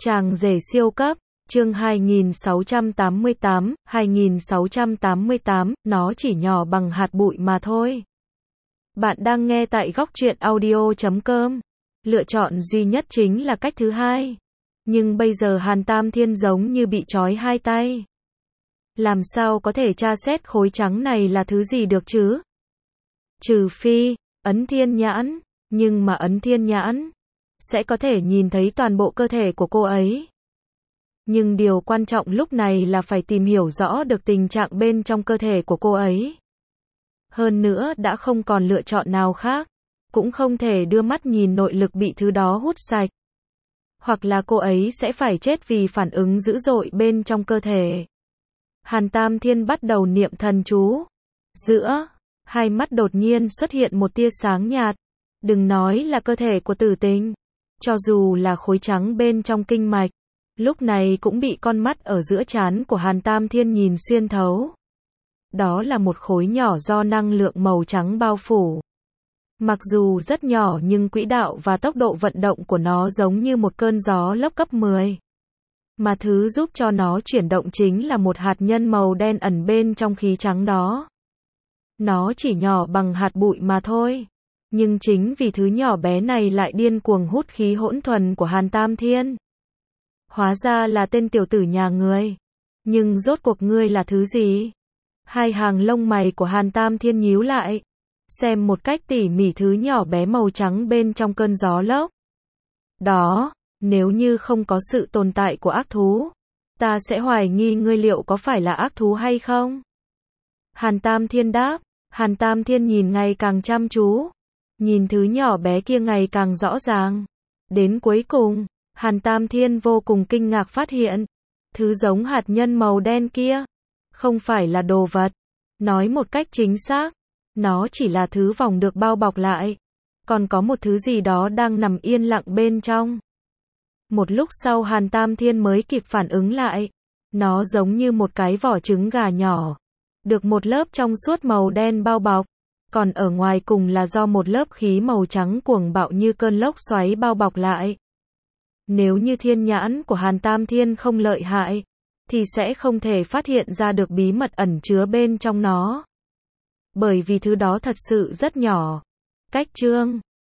Chàng rể siêu cấp, chương 2688, nó chỉ nhỏ bằng hạt bụi mà thôi. Bạn đang nghe tại góc truyện audio.com. Lựa chọn duy nhất chính là cách thứ hai. Nhưng bây giờ Hàn Tam Thiên giống như bị trói hai tay. Làm sao có thể tra xét khối trắng này là thứ gì được chứ? Trừ phi, ấn thiên nhãn, nhưng mà ấn thiên nhãn sẽ có thể nhìn thấy toàn bộ cơ thể của cô ấy. Nhưng điều quan trọng lúc này là phải tìm hiểu rõ được tình trạng bên trong cơ thể của cô ấy. Hơn nữa đã không còn lựa chọn nào khác, cũng không thể đưa mắt nhìn nội lực bị thứ đó hút sạch. Hoặc là cô ấy sẽ phải chết vì phản ứng dữ dội bên trong cơ thể. Hàn Tam Thiên bắt đầu niệm thần chú. Giữa hai mắt đột nhiên xuất hiện một tia sáng nhạt. Đừng nói là cơ thể của Tử Tình, cho dù là khối trắng bên trong kinh mạch, lúc này cũng bị con mắt ở giữa trán của Hàn Tam Thiên nhìn xuyên thấu. Đó là một khối nhỏ do năng lượng màu trắng bao phủ. Mặc dù rất nhỏ nhưng quỹ đạo và tốc độ vận động của nó giống như một cơn gió lốc cấp 10. Mà thứ giúp cho nó chuyển động chính là một hạt nhân màu đen ẩn bên trong khí trắng đó. Nó chỉ nhỏ bằng hạt bụi mà thôi. Nhưng chính vì thứ nhỏ bé này lại điên cuồng hút khí hỗn thuần của Hàn Tam Thiên. Hóa ra là tên tiểu tử nhà ngươi. Nhưng rốt cuộc ngươi là thứ gì? Hai hàng lông mày của Hàn Tam Thiên nhíu lại. Xem một cách tỉ mỉ thứ nhỏ bé màu trắng bên trong cơn gió lốc. Đó, nếu như không có sự tồn tại của ác thú, ta sẽ hoài nghi ngươi liệu có phải là ác thú hay không? Hàn Tam Thiên đáp. Hàn Tam Thiên nhìn ngày càng chăm chú. Nhìn thứ nhỏ bé kia ngày càng rõ ràng. Đến cuối cùng, Hàn Tam Thiên vô cùng kinh ngạc phát hiện, thứ giống hạt nhân màu đen kia, không phải là đồ vật. Nói một cách chính xác, nó chỉ là thứ vòng được bao bọc lại. Còn có một thứ gì đó đang nằm yên lặng bên trong. Một lúc sau Hàn Tam Thiên mới kịp phản ứng lại. Nó giống như một cái vỏ trứng gà nhỏ, được một lớp trong suốt màu đen bao bọc. Còn ở ngoài cùng là do một lớp khí màu trắng cuồng bạo như cơn lốc xoáy bao bọc lại. Nếu như thiên nhãn của Hàn Tam Thiên không lợi hại, thì sẽ không thể phát hiện ra được bí mật ẩn chứa bên trong nó. Bởi vì thứ đó thật sự rất nhỏ. Cách chương